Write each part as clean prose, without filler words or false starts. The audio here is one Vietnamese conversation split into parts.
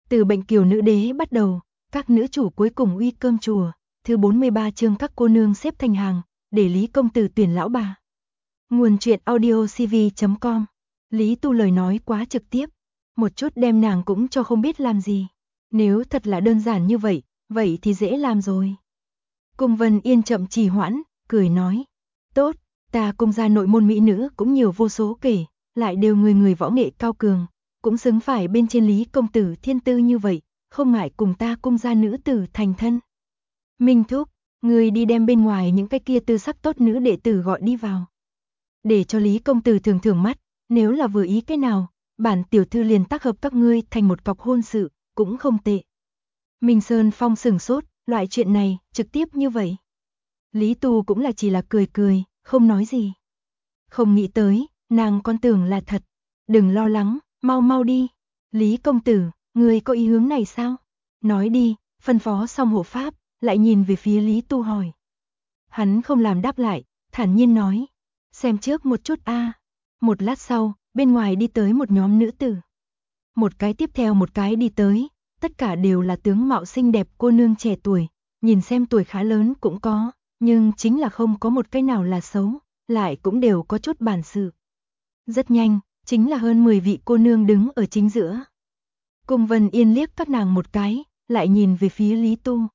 Từ bệnh kiều nữ đế bắt đầu, các nữ chủ cuối cùng uy cơm chùa, thứ 43 chương các cô nương xếp thành hàng, để Lý công tử tuyển lão bà. Nguồn truyện audio cv.com. Lý Tu lời nói quá trực tiếp, một chút đem nàng cũng cho không biết làm gì. Nếu thật là đơn giản như vậy, vậy thì dễ làm rồi. Cung Vân Yên chậm trì hoãn, cười nói. Tốt, ta cung gia nội môn mỹ nữ cũng nhiều vô số kể, lại đều người võ nghệ cao cường, cũng xứng phải bên trên Lý công tử thiên tư như vậy, không ngại cùng ta cung gia nữ tử thành thân. Minh Thúc, người đi đem bên ngoài những cái kia tư sắc tốt nữ đệ tử gọi đi vào. Để cho Lý công tử thường thưởng mắt, nếu là vừa ý cái nào, bản tiểu thư liền tác hợp các ngươi thành một cọc hôn sự, cũng không tệ. Minh Sơn Phong sửng sốt, loại chuyện này, trực tiếp như vậy. Lý Tu cũng là chỉ là cười, không nói gì. Không nghĩ tới, nàng con tưởng là thật. Đừng lo lắng, mau đi. Lý công tử, ngươi có ý hướng này sao? Nói đi, phân phó xong hộ pháp, lại nhìn về phía Lý Tu hỏi. Hắn không làm đáp lại, thản nhiên nói. Xem trước một chút a. Một lát sau, bên ngoài đi tới một nhóm nữ tử. Một cái tiếp theo một cái đi tới, tất cả đều là tướng mạo xinh đẹp cô nương trẻ tuổi, nhìn xem tuổi khá lớn cũng có, nhưng chính là không có một cái nào là xấu, lại cũng đều có chút bản sự. Rất nhanh, chính là hơn 10 vị cô nương đứng ở chính giữa. Cung Vân Yên liếc các nàng một cái, lại nhìn về phía Lý Tu.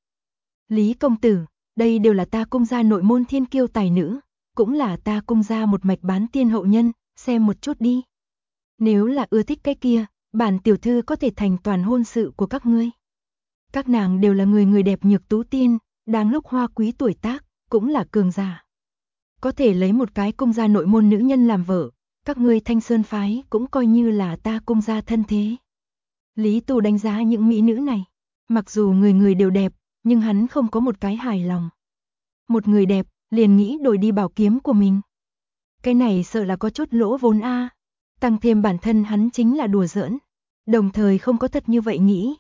Lý công tử, đây đều là ta cung gia nội môn thiên kiêu tài nữ, cũng là ta cung gia một mạch bán tiên hậu nhân, xem một chút đi. Nếu là ưa thích cái kia, bản tiểu thư có thể thành toàn hôn sự của các ngươi. Các nàng đều là người đẹp nhược tú tiên, đáng lúc hoa quý tuổi tác, cũng là cường giả. Có thể lấy một cái cung gia nội môn nữ nhân làm vợ, các ngươi Thanh Sơn phái cũng coi như là ta cung gia thân thế. Lý Tu đánh giá những mỹ nữ này, mặc dù người đều đẹp, nhưng hắn không có một cái hài lòng. Một người đẹp, liền nghĩ đổi đi bảo kiếm của mình. Cái này sợ là có chút lỗ vốn a. Tăng thêm bản thân hắn chính là đùa giỡn, đồng thời không có thật như vậy nghĩ.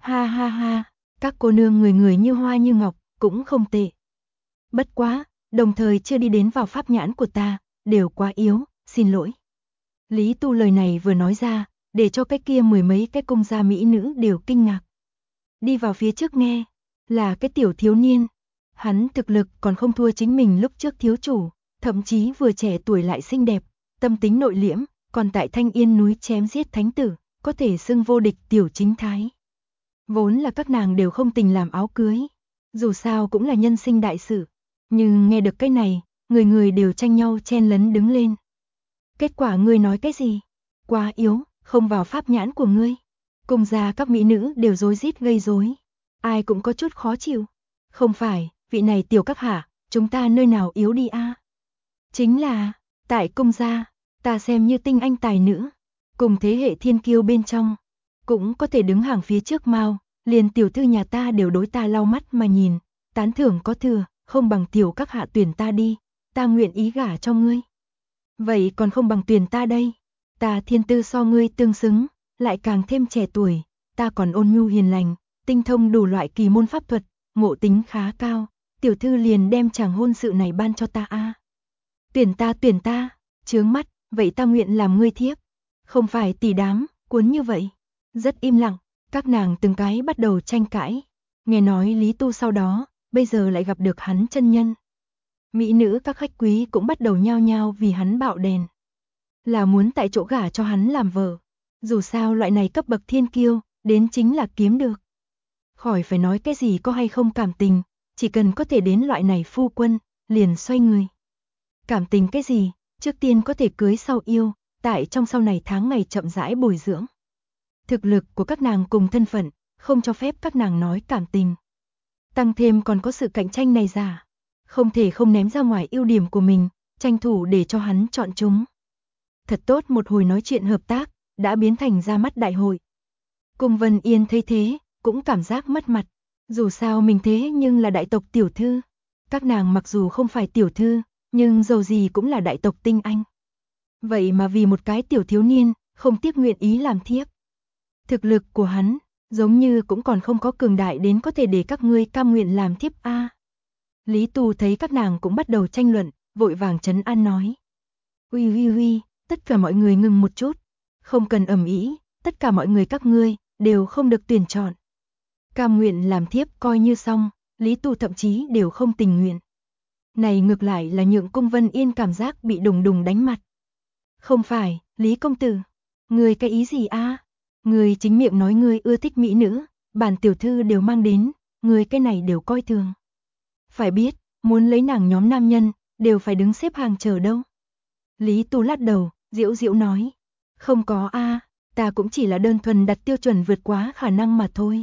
Ha, các cô nương người như hoa như ngọc, cũng không tệ. Bất quá, đồng thời chưa đi đến vào pháp nhãn của ta, đều quá yếu, xin lỗi. Lý Tu lời này vừa nói ra, để cho cái kia mười mấy cái cung gia mỹ nữ đều kinh ngạc. Đi vào phía trước nghe, là cái tiểu thiếu niên. Hắn thực lực còn không thua chính mình lúc trước thiếu chủ, thậm chí vừa trẻ tuổi lại xinh đẹp, tâm tính nội liễm, còn tại Thanh Yên núi chém giết thánh tử, có thể xưng vô địch tiểu chính thái. Vốn là các nàng đều không tình làm áo cưới, dù sao cũng là nhân sinh đại sự, nhưng nghe được cái này, người đều tranh nhau chen lấn đứng lên. Kết quả ngươi nói cái gì? Quá yếu, không vào pháp nhãn của ngươi. Cùng gia các mỹ nữ đều rối rít gây rối, ai cũng có chút khó chịu. Không phải, vị này tiểu các hạ, chúng ta nơi nào yếu đi a? Chính là, tại cung gia, ta xem như tinh anh tài nữ, cùng thế hệ thiên kiêu bên trong, cũng có thể đứng hàng phía trước mau, liền tiểu thư nhà ta đều đối ta lau mắt mà nhìn, tán thưởng có thừa, không bằng tiểu các hạ tuyển ta đi, ta nguyện ý gả cho ngươi. Vậy còn không bằng tuyển ta đây, ta thiên tư so ngươi tương xứng, lại càng thêm trẻ tuổi, ta còn ôn nhu hiền lành, tinh thông đủ loại kỳ môn pháp thuật, ngộ tính khá cao, tiểu thư liền đem chàng hôn sự này ban cho ta a. Tuyển ta, chướng mắt, vậy ta nguyện làm ngươi thiếp. Không phải tỷ đám, cuốn như vậy. Rất im lặng, các nàng từng cái bắt đầu tranh cãi. Nghe nói Lý Tu sau đó, bây giờ lại gặp được hắn chân nhân. Mỹ nữ các khách quý cũng bắt đầu nhao nhao vì hắn bạo đèn. Là muốn tại chỗ gả cho hắn làm vợ. Dù sao loại này cấp bậc thiên kiêu, đến chính là kiếm được. Khỏi phải nói cái gì có hay không cảm tình, chỉ cần có thể đến loại này phu quân, liền xoay người. Cảm tình cái gì, trước tiên có thể cưới sau yêu, tại trong sau này tháng ngày chậm rãi bồi dưỡng. Thực lực của các nàng cùng thân phận, không cho phép các nàng nói cảm tình. Tăng thêm còn có sự cạnh tranh này giả, không thể không ném ra ngoài ưu điểm của mình, tranh thủ để cho hắn chọn chúng. Thật tốt một hồi nói chuyện hợp tác, đã biến thành ra mắt đại hội. Cung Vân Yên thấy thế, cũng cảm giác mất mặt, dù sao mình thế nhưng là đại tộc tiểu thư. Các nàng mặc dù không phải tiểu thư, nhưng dầu gì cũng là đại tộc tinh anh. Vậy mà vì một cái tiểu thiếu niên, không tiếc nguyện ý làm thiếp. Thực lực của hắn, giống như cũng còn không có cường đại đến có thể để các ngươi cam nguyện làm thiếp a. Lý Tu thấy các nàng cũng bắt đầu tranh luận, vội vàng trấn an nói. Uy, tất cả mọi người ngừng một chút, không cần ầm ĩ, tất cả mọi người các ngươi, đều không được tuyển chọn. Cam nguyện làm thiếp coi như xong, Lý Tu thậm chí đều không tình nguyện. Này ngược lại là nhượng Cung Vân Yên cảm giác bị đùng đùng đánh mặt. Không phải, Lý công tử, người cái ý gì a? Người chính miệng nói người ưa thích mỹ nữ, bản tiểu thư đều mang đến, người cái này đều coi thường. Phải biết, muốn lấy nàng nhóm nam nhân, đều phải đứng xếp hàng chờ đâu. Lý Tu lắc đầu, giễu giễu nói, không có a, ta cũng chỉ là đơn thuần đặt tiêu chuẩn vượt quá khả năng mà thôi.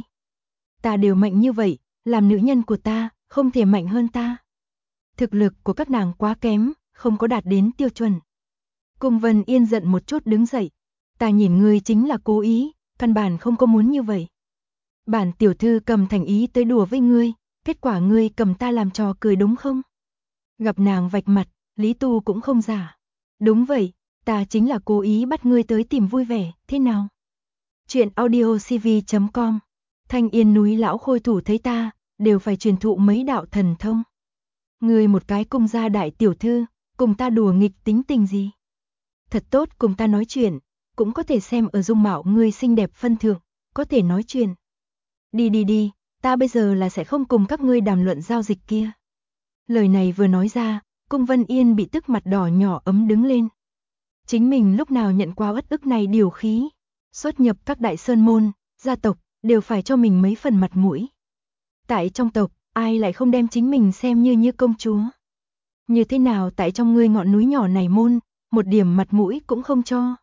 Ta đều mạnh như vậy, làm nữ nhân của ta, không thể mạnh hơn ta. Thực lực của các nàng quá kém, không có đạt đến tiêu chuẩn. Cung Vân Yên giận một chút đứng dậy. Ta nhìn ngươi chính là cố ý, căn bản không có muốn như vậy. Bản tiểu thư cầm thành ý tới đùa với ngươi, kết quả ngươi cầm ta làm trò cười đúng không? Gặp nàng vạch mặt, Lý Tu cũng không giả. Đúng vậy, ta chính là cố ý bắt ngươi tới tìm vui vẻ, thế nào? Chuyện audiocv.com. Thanh Yên núi lão khôi thủ thấy ta, đều phải truyền thụ mấy đạo thần thông. Ngươi một cái cung gia đại tiểu thư, cùng ta đùa nghịch tính tình gì? Thật tốt cùng ta nói chuyện, cũng có thể xem ở dung mạo ngươi xinh đẹp phân thượng, có thể nói chuyện. Đi đi đi, ta bây giờ là sẽ không cùng các ngươi đàm luận giao dịch kia. Lời này vừa nói ra, Cung Vân Yên bị tức mặt đỏ nhỏ ấm đứng lên. Chính mình lúc nào nhận qua uất ức này điều khí, xuất nhập các đại sơn môn, gia tộc, đều phải cho mình mấy phần mặt mũi. Tại trong tộc, ai lại không đem chính mình xem như công chúa. Như thế nào tại trong ngươi ngọn núi nhỏ này môn, một điểm mặt mũi cũng không cho.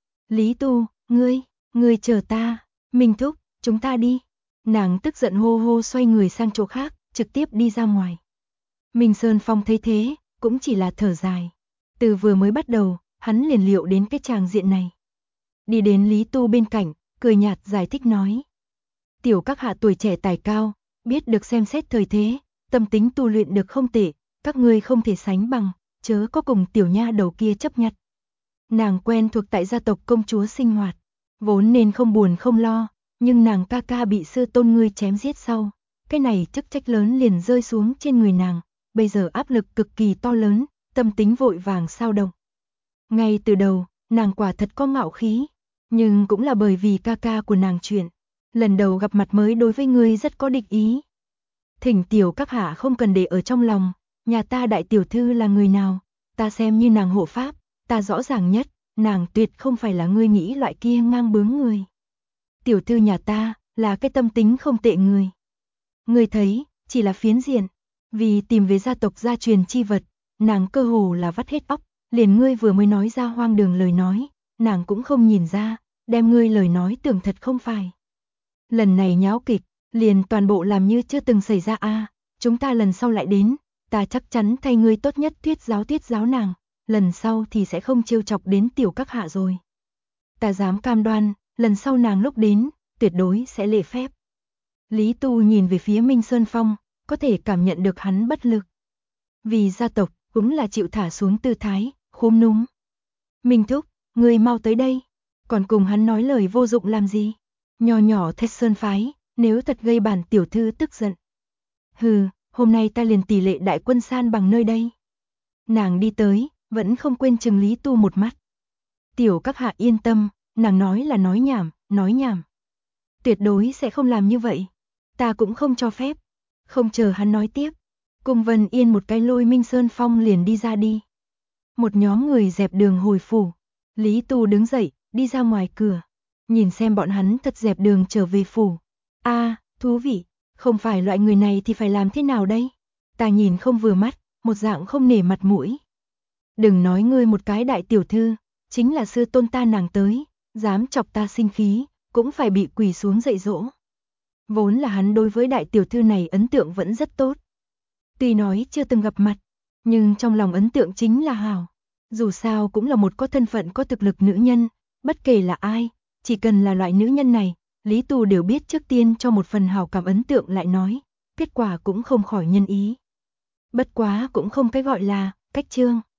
Lý Tu, ngươi chờ ta, Minh thúc, chúng ta đi. Nàng tức giận hô hô xoay người sang chỗ khác, trực tiếp đi ra ngoài. Minh Sơn Phong thấy thế, cũng chỉ là thở dài. Từ vừa mới bắt đầu, hắn liền liệu đến cái tràng diện này. Đi đến Lý Tu bên cạnh, cười nhạt giải thích nói. Tiểu các hạ tuổi trẻ tài cao, biết được xem xét thời thế, tâm tính tu luyện được không tệ, các ngươi không thể sánh bằng, chớ có cùng tiểu nha đầu kia chấp nhặt. Nàng quen thuộc tại gia tộc công chúa sinh hoạt, vốn nên không buồn không lo, nhưng nàng ca ca bị sư tôn ngươi chém giết sau, cái này chức trách lớn liền rơi xuống trên người nàng, bây giờ áp lực cực kỳ to lớn, tâm tính vội vàng sao động. Ngay từ đầu, nàng quả thật có ngạo khí, nhưng cũng là bởi vì ca ca của nàng chuyện, lần đầu gặp mặt mới đối với ngươi rất có địch ý. Thỉnh tiểu các hạ không cần để ở trong lòng, nhà ta đại tiểu thư là người nào, ta xem như nàng hộ pháp, ta rõ ràng nhất, nàng tuyệt không phải là ngươi nghĩ loại kia ngang bướng người. Tiểu thư nhà ta, là cái tâm tính không tệ người. Ngươi thấy, chỉ là phiến diện, vì tìm về gia tộc gia truyền chi vật, nàng cơ hồ là vắt hết óc, liền ngươi vừa mới nói ra hoang đường lời nói, nàng cũng không nhìn ra, đem ngươi lời nói tưởng thật không phải. Lần này nháo kịch, liền toàn bộ làm như chưa từng xảy ra a, chúng ta lần sau lại đến, ta chắc chắn thay ngươi tốt nhất thuyết giáo nàng, lần sau thì sẽ không trêu chọc đến tiểu các hạ rồi. Ta dám cam đoan, lần sau nàng lúc đến, tuyệt đối sẽ lễ phép. Lý Tu nhìn về phía Minh Sơn Phong, có thể cảm nhận được hắn bất lực. Vì gia tộc, cũng là chịu thả xuống tư thái, khúm núm. Minh thúc, ngươi mau tới đây, còn cùng hắn nói lời vô dụng làm gì? Nho nhỏ Thét Sơn phái, nếu thật gây bản tiểu thư tức giận. Hừ, hôm nay ta liền tỷ lệ đại quân san bằng nơi đây. Nàng đi tới, vẫn không quên chừng Lý Tu một mắt. Tiểu các hạ yên tâm, nàng nói là nói nhảm. Tuyệt đối sẽ không làm như vậy. Ta cũng không cho phép. Không chờ hắn nói tiếp. Cung Vân Yên một cái lôi Minh Sơn Phong liền đi ra đi. Một nhóm người dẹp đường hồi phủ. Lý Tu đứng dậy, đi ra ngoài cửa. Nhìn xem bọn hắn thật dẹp đường trở về phủ. Thú vị. Không phải loại người này thì phải làm thế nào đây? Ta nhìn không vừa mắt, một dạng không nể mặt mũi. Đừng nói ngươi một cái đại tiểu thư, chính là sư tôn ta nàng tới, dám chọc ta sinh khí, cũng phải bị quỳ xuống dạy dỗ. Vốn là hắn đối với đại tiểu thư này ấn tượng vẫn rất tốt. Tuy nói chưa từng gặp mặt, nhưng trong lòng ấn tượng chính là hảo. Dù sao cũng là một có thân phận có thực lực nữ nhân, bất kể là ai, chỉ cần là loại nữ nhân này, Lý Tu đều biết trước tiên cho một phần hảo cảm ấn tượng lại nói, kết quả cũng không khỏi nhân ý. Bất quá cũng không cái gọi là cách chương.